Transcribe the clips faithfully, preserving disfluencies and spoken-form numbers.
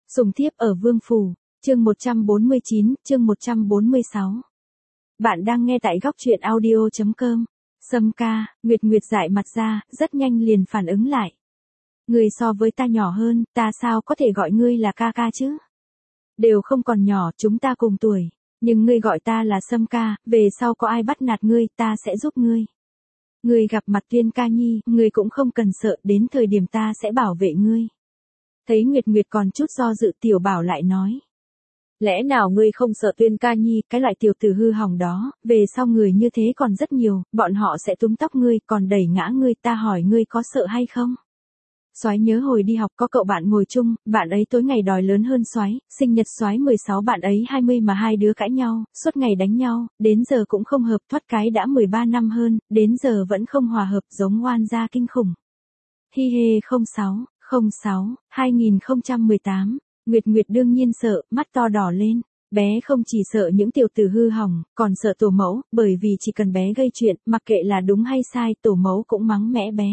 Sùng thiếp ở Vương Phủ, chương một trăm bốn mươi chín, chương một trăm bốn mươi sáu. Bạn đang nghe tại góc truyện audio chấm com. Sâm ca, Nguyệt Nguyệt dại mặt ra, rất nhanh liền phản ứng lại. Ngươi so với ta nhỏ hơn, ta sao có thể gọi ngươi là ca ca chứ? Đều không còn nhỏ, chúng ta cùng tuổi. Nhưng ngươi gọi ta là Sâm ca, về sau có ai bắt nạt ngươi, ta sẽ giúp ngươi. Ngươi gặp mặt Tuyên ca nhi, ngươi cũng không cần sợ, đến thời điểm ta sẽ bảo vệ ngươi. Thấy Nguyệt Nguyệt còn chút do dự, Tiểu Bảo lại nói. Lẽ nào ngươi không sợ Tuyên ca nhi, cái loại tiểu tử hư hỏng đó, về sau người như thế còn rất nhiều, bọn họ sẽ túm tóc ngươi, còn đẩy ngã ngươi, ta hỏi ngươi có sợ hay không? Soái nhớ hồi đi học có cậu bạn ngồi chung, bạn ấy tối ngày đòi lớn hơn Soái, sinh nhật Soái mười sáu, bạn ấy hai mươi mà hai đứa cãi nhau, suốt ngày đánh nhau, đến giờ cũng không hợp, thoát cái đã mười ba năm hơn, đến giờ vẫn không hòa hợp, giống oan gia kinh khủng. Hi hê không sáu, không sáu, hai nghìn không trăm mười tám, Nguyệt Nguyệt đương nhiên sợ, mắt to đỏ lên. Bé không chỉ sợ những tiểu tử hư hỏng, còn sợ tổ mẫu, bởi vì chỉ cần bé gây chuyện, mặc kệ là đúng hay sai, tổ mẫu cũng mắng mẽ bé.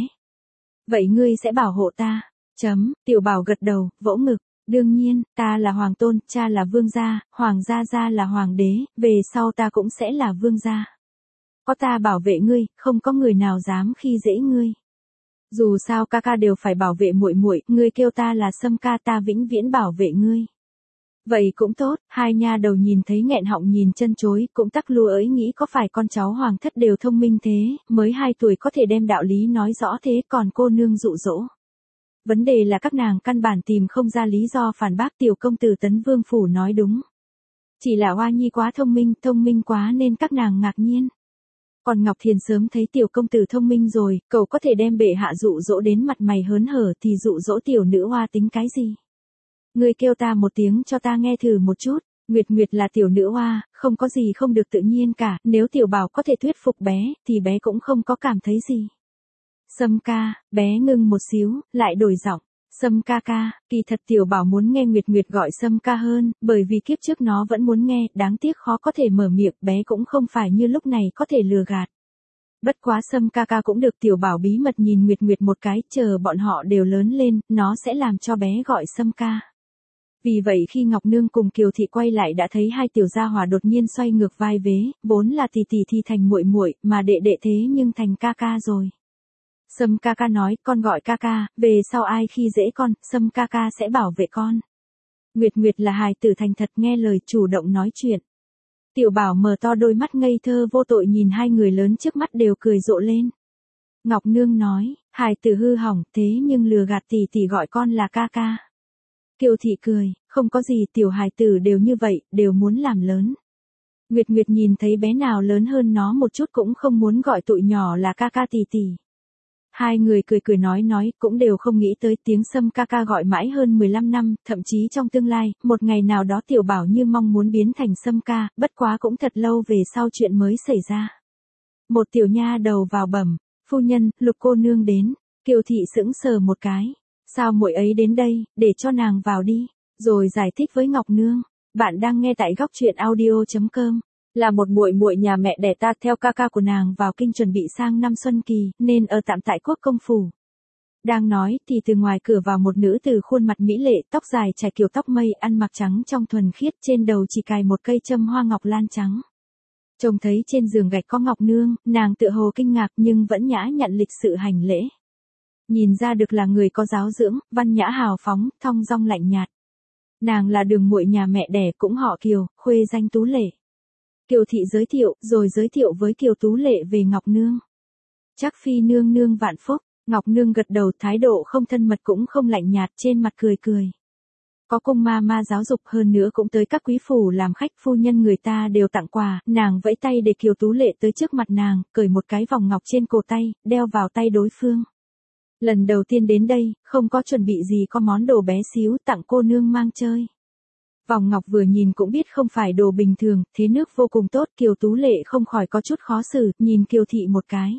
Vậy ngươi sẽ bảo hộ ta? Chấm, Tiểu Bảo gật đầu, vỗ ngực. Đương nhiên, ta là hoàng tôn, cha là vương gia, hoàng gia gia là hoàng đế, về sau ta cũng sẽ là vương gia. Có ta bảo vệ ngươi, không có người nào dám khi dễ ngươi. Dù sao ca ca đều phải bảo vệ muội muội, ngươi kêu ta là Sâm ca, ta vĩnh viễn bảo vệ ngươi. Vậy cũng tốt, hai nha đầu nhìn thấy nghẹn họng nhìn chân chối, cũng tắc lùa ấy nghĩ có phải con cháu hoàng thất đều thông minh thế, mới hai tuổi có thể đem đạo lý nói rõ thế, còn cô nương dụ dỗ. Vấn đề là các nàng căn bản tìm không ra lý do phản bác tiểu công tử Tấn Vương Phủ nói đúng. Chỉ là Hoa Nhi quá thông minh, thông minh quá nên các nàng ngạc nhiên. Còn Ngọc Thiền sớm thấy tiểu công tử thông minh rồi, cậu có thể đem bệ hạ dụ dỗ đến mặt mày hớn hở thì dụ dỗ tiểu nữ hoa tính cái gì? Ngươi kêu ta một tiếng cho ta nghe thử một chút. Nguyệt Nguyệt là tiểu nữ hoa, không có gì không được tự nhiên cả, nếu Tiểu Bảo có thể thuyết phục bé, thì bé cũng không có cảm thấy gì. Sâm ca, bé ngưng một xíu, lại đổi giọng. Sâm ca ca, kỳ thật Tiểu Bảo muốn nghe Nguyệt Nguyệt gọi Sâm ca hơn, bởi vì kiếp trước nó vẫn muốn nghe, đáng tiếc khó có thể mở miệng, bé cũng không phải như lúc này có thể lừa gạt. Bất quá Sâm ca ca cũng được Tiểu Bảo bí mật nhìn Nguyệt Nguyệt một cái, chờ bọn họ đều lớn lên, nó sẽ làm cho bé gọi Sâm ca. Vì vậy khi Ngọc Nương cùng Kiều Thị quay lại đã thấy hai tiểu gia hỏa đột nhiên xoay ngược vai vế, vốn là tỷ tỷ thì thành muội muội, mà đệ đệ thế nhưng thành ca ca rồi. Sâm ca ca nói, con gọi ca ca, về sau ai khi dễ con, Sâm ca ca sẽ bảo vệ con. Nguyệt Nguyệt là hài tử thành thật nghe lời chủ động nói chuyện. Tiểu Bảo mở to đôi mắt ngây thơ vô tội nhìn hai người lớn trước mắt đều cười rộ lên. Ngọc Nương nói, hài tử hư hỏng thế nhưng lừa gạt tỷ tỷ gọi con là ca ca. Kiều Thị cười, không có gì, tiểu hài tử đều như vậy, đều muốn làm lớn. Nguyệt Nguyệt nhìn thấy bé nào lớn hơn nó một chút cũng không muốn gọi tụi nhỏ là ca ca tỷ tỷ. Hai người cười cười nói nói, cũng đều không nghĩ tới tiếng Sâm ca ca gọi mãi hơn mười lăm năm, thậm chí trong tương lai, một ngày nào đó Tiểu Bảo như mong muốn biến thành Sâm ca, bất quá cũng thật lâu về sau chuyện mới xảy ra. Một tiểu nha đầu vào bẩm, phu nhân, Lục cô nương đến. Kiều Thị sững sờ một cái. Sao muội ấy đến đây, để cho nàng vào đi, rồi giải thích với Ngọc Nương. Bạn đang nghe tại góc truyện audio chấm com. Là một muội muội nhà mẹ đẻ ta theo ca ca của nàng vào kinh chuẩn bị sang năm xuân kỳ, nên ở tạm tại Quốc công phủ. Đang nói thì từ ngoài cửa vào một nữ từ khuôn mặt mỹ lệ, tóc dài trải kiểu tóc mây, ăn mặc trắng trong thuần khiết, trên đầu chỉ cài một cây châm hoa ngọc lan trắng. Trông thấy trên giường gạch có Ngọc Nương, nàng tựa hồ kinh ngạc nhưng vẫn nhã nhặn lịch sự hành lễ. Nhìn ra được là người có giáo dưỡng, văn nhã hào phóng, thong dong lạnh nhạt. Nàng là đường muội nhà mẹ đẻ cũng họ Kiều, khuê danh Tú Lệ. Kiều Thị giới thiệu, rồi giới thiệu với Kiều Tú Lệ về Ngọc Nương. Chắc phi nương nương vạn phúc, Ngọc Nương gật đầu, thái độ không thân mật cũng không lạnh nhạt, trên mặt cười cười. Có cung ma ma giáo dục, hơn nữa cũng tới các quý phủ làm khách, phu nhân người ta đều tặng quà, nàng vẫy tay để Kiều Tú Lệ tới trước mặt nàng, cởi một cái vòng ngọc trên cổ tay, đeo vào tay đối phương. Lần đầu tiên đến đây, không có chuẩn bị gì, có món đồ bé xíu tặng cô nương mang chơi. Vòng ngọc vừa nhìn cũng biết không phải đồ bình thường, thế nước vô cùng tốt, Kiều Tú Lệ không khỏi có chút khó xử, nhìn Kiều Thị một cái.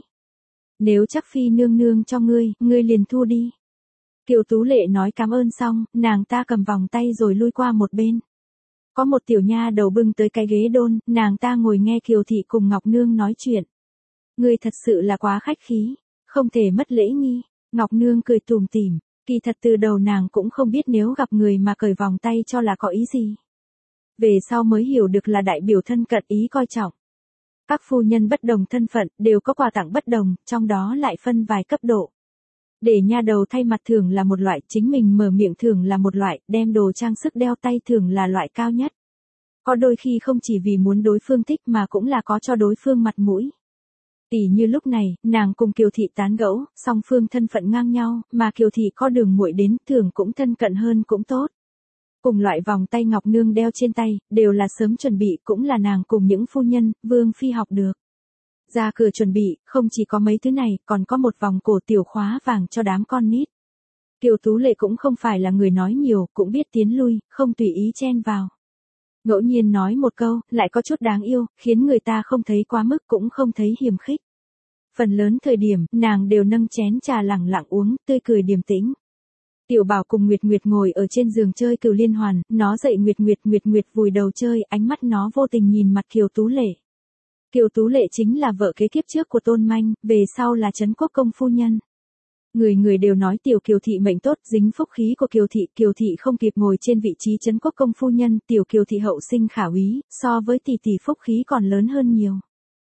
Nếu chắc phi nương nương cho ngươi, ngươi liền thu đi. Kiều Tú Lệ nói cảm ơn xong, nàng ta cầm vòng tay rồi lui qua một bên. Có một tiểu nha đầu bưng tới cái ghế đôn, nàng ta ngồi nghe Kiều Thị cùng Ngọc Nương nói chuyện. Ngươi thật sự là quá khách khí, không thể mất lễ nghi. Ngọc Nương cười tủm tỉm, Kỳ thật từ đầu nàng cũng không biết nếu gặp người mà cởi vòng tay cho là có ý gì. Về sau mới hiểu được là đại biểu thân cận ý coi trọng. Các phu nhân bất đồng thân phận đều có quà tặng bất đồng, trong đó lại phân vài cấp độ. Để nha đầu thay mặt thường là một loại, chính mình mở miệng thường là một loại, đem đồ trang sức đeo tay thường là loại cao nhất. Có đôi khi không chỉ vì muốn đối phương thích mà cũng là có cho đối phương mặt mũi. Tỉ như lúc này, nàng cùng Kiều Thị tán gẫu, song phương thân phận ngang nhau, mà Kiều Thị có đường muội đến, thường cũng thân cận hơn cũng tốt. Cùng loại vòng tay ngọc nương đeo trên tay, đều là sớm chuẩn bị, cũng là nàng cùng những phu nhân, vương phi học được. Ra cửa chuẩn bị, không chỉ có mấy thứ này, còn có một vòng cổ tiểu khóa vàng cho đám con nít. Kiều Tú Lệ cũng không phải là người nói nhiều, cũng biết tiến lui, không tùy ý chen vào. Ngẫu nhiên nói một câu, lại có chút đáng yêu, khiến người ta không thấy quá mức cũng không thấy hiềm khích. Phần lớn thời điểm, nàng đều nâng chén trà lẳng lặng uống, tươi cười điềm tĩnh. Tiểu Bảo cùng Nguyệt Nguyệt ngồi ở trên giường chơi cừu liên hoàn, nó dậy Nguyệt Nguyệt Nguyệt Nguyệt vùi đầu chơi, ánh mắt nó vô tình nhìn mặt Kiều Tú Lệ. Kiều Tú Lệ chính là vợ kế kiếp trước của Tôn Manh, về sau là Trấn Quốc công phu nhân. Người người đều nói tiểu Kiều Thị mệnh tốt, dính phúc khí của Kiều Thị, Kiều Thị không kịp ngồi trên vị trí Trấn Quốc công phu nhân, tiểu Kiều Thị hậu sinh khả úy, so với tỷ tỷ phúc khí còn lớn hơn nhiều.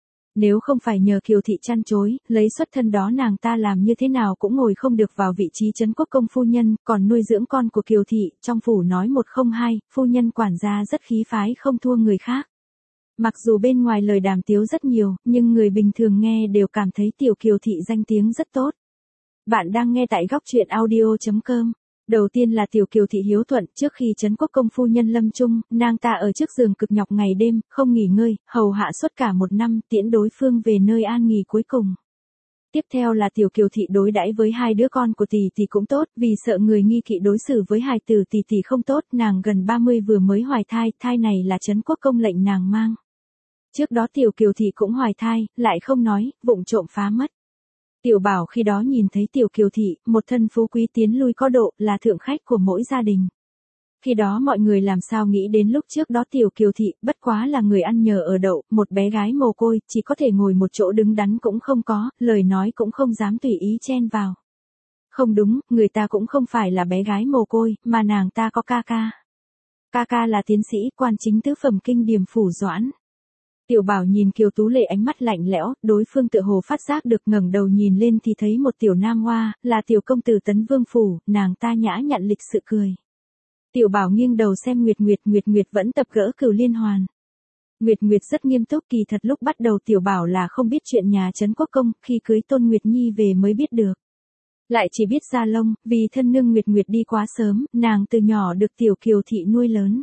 Nếu không phải nhờ Kiều Thị chăn chối, lấy xuất thân đó nàng ta làm như thế nào cũng ngồi không được vào vị trí Trấn Quốc công phu nhân, còn nuôi dưỡng con của Kiều Thị, trong phủ nói một không hai, phu nhân quản gia rất khí phái không thua người khác. Mặc dù bên ngoài lời đàm tiếu rất nhiều, nhưng người bình thường nghe đều cảm thấy tiểu Kiều Thị danh tiếng rất tốt. Bạn đang nghe tại góc truyện audio chấm com. Đầu tiên là tiểu Kiều Thị hiếu thuận, trước khi Trấn Quốc công phu nhân lâm chung, nàng ta ở trước giường cực nhọc ngày đêm, không nghỉ ngơi, hầu hạ suốt cả một năm, tiễn đối phương về nơi an nghỉ cuối cùng. Tiếp theo là tiểu Kiều Thị đối đãi với hai đứa con của tỷ tỷ cũng tốt, vì sợ người nghi kỵ đối xử với hài tử tỷ tỷ không tốt, nàng gần ba mươi vừa mới hoài thai, thai này là Trấn Quốc công lệnh nàng mang. Trước đó tiểu Kiều Thị cũng hoài thai, lại không nói, vụng trộm phá mất. Tiểu Bảo khi đó nhìn thấy tiểu Kiều Thị, một thân phú quý tiến lui có độ, là thượng khách của mỗi gia đình. Khi đó mọi người làm sao nghĩ đến lúc trước đó tiểu Kiều Thị, bất quá là người ăn nhờ ở đậu, một bé gái mồ côi, chỉ có thể ngồi một chỗ đứng đắn cũng không có, lời nói cũng không dám tùy ý chen vào. Không đúng, người ta cũng không phải là bé gái mồ côi, mà nàng ta có ca ca. Ca ca là tiến sĩ, quan chính tứ phẩm kinh điềm phủ Doãn. Tiểu Bảo nhìn Kiều Tú Lệ ánh mắt lạnh lẽo, đối phương tựa hồ phát giác được, ngẩng đầu nhìn lên thì thấy một tiểu nam hoa, là tiểu công tử Tấn Vương phủ, nàng ta nhã nhặn lịch sự cười. Tiểu Bảo nghiêng đầu xem Nguyệt Nguyệt, Nguyệt Nguyệt vẫn tập gỡ cừu liên hoàn. Nguyệt Nguyệt rất nghiêm túc, kỳ thật lúc bắt đầu Tiểu Bảo là không biết chuyện nhà Trấn Quốc công, khi cưới Tôn Nguyệt Nhi về mới biết được. Lại chỉ biết Gia Long, vì thân nương Nguyệt Nguyệt đi quá sớm, nàng từ nhỏ được tiểu Kiều Thị nuôi lớn.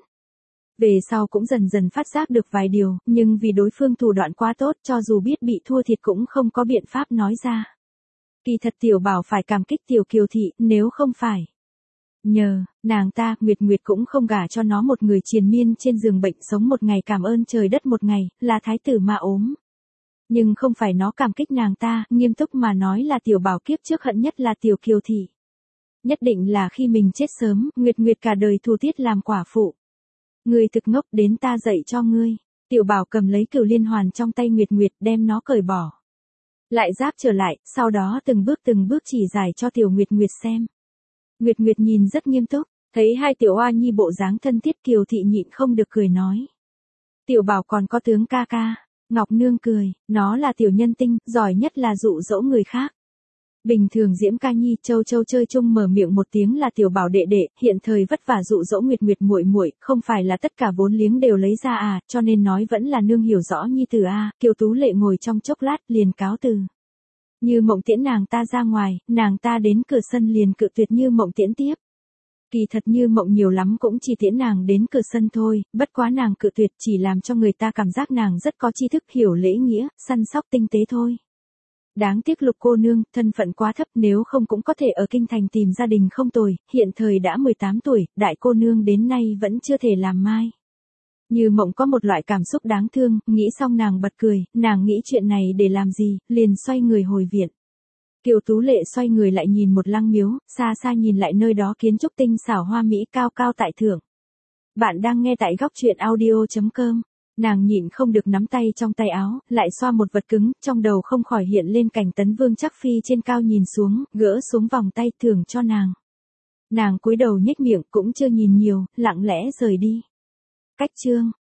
Về sau cũng dần dần phát giác được vài điều, nhưng vì đối phương thủ đoạn quá tốt, cho dù biết bị thua thiệt cũng không có biện pháp nói ra. Kỳ thật Tiểu Bảo phải cảm kích tiểu Kiều Thị, nếu không phải nhờ nàng ta, Nguyệt Nguyệt cũng không gả cho nó một người triền miên trên giường bệnh sống một ngày cảm ơn trời đất một ngày, là thái tử mà ốm. Nhưng không phải nó cảm kích nàng ta, nghiêm túc mà nói là Tiểu Bảo kiếp trước hận nhất là tiểu Kiều Thị. Nhất định là khi mình chết sớm, Nguyệt Nguyệt cả đời thù tiết làm quả phụ. Ngươi thực ngốc, đến ta dạy cho ngươi. Tiểu Bảo cầm lấy cừu liên hoàn trong tay Nguyệt Nguyệt, đem nó cởi bỏ. Lại giáp trở lại, sau đó từng bước từng bước chỉ giải cho tiểu Nguyệt Nguyệt xem. Nguyệt Nguyệt nhìn rất nghiêm túc, thấy hai tiểu oa nhi bộ dáng thân thiết, Kiều Thị nhịn không được cười nói. Tiểu Bảo còn có tướng ca ca. Ngọc Nương cười, nó là tiểu nhân tinh, giỏi nhất là dụ dỗ người khác. Bình thường Diễm Ca Nhi, Châu Châu chơi chung mở miệng một tiếng là Tiểu Bảo đệ đệ, hiện thời vất vả dụ dỗ Nguyệt Nguyệt muội muội, không phải là tất cả vốn liếng đều lấy ra à, cho nên nói vẫn là nương hiểu rõ nhi tử a. Kiều Tú Lệ ngồi trong chốc lát liền cáo từ. Như Mộng tiễn nàng ta ra ngoài, nàng ta đến cửa sân liền cự tuyệt Như Mộng tiễn tiếp. Kỳ thật Như Mộng nhiều lắm cũng chỉ tiễn nàng đến cửa sân thôi, bất quá nàng cự tuyệt chỉ làm cho người ta cảm giác nàng rất có tri thức, hiểu lễ nghĩa, săn sóc tinh tế thôi. Đáng tiếc Lục cô nương, thân phận quá thấp, nếu không cũng có thể ở kinh thành tìm gia đình không tồi, hiện thời đã mười tám tuổi, đại cô nương đến nay vẫn chưa thể làm mai. Như Mộng có một loại cảm xúc đáng thương, nghĩ xong nàng bật cười, nàng nghĩ chuyện này để làm gì, liền xoay người hồi viện. Kiều Tú Lệ xoay người lại nhìn một lăng miếu, xa xa nhìn lại nơi đó kiến trúc tinh xảo hoa mỹ cao cao tại thượng. Bạn đang nghe tại góc truyện audio chấm com. Nàng nhịn không được nắm tay trong tay áo, lại xoa một vật cứng, trong đầu không khỏi hiện lên cảnh Tấn Vương Trác Phi trên cao nhìn xuống, gỡ xuống vòng tay thưởng cho nàng. Nàng cúi đầu nhếch miệng cũng chưa nhìn nhiều, lặng lẽ rời đi. Cách chương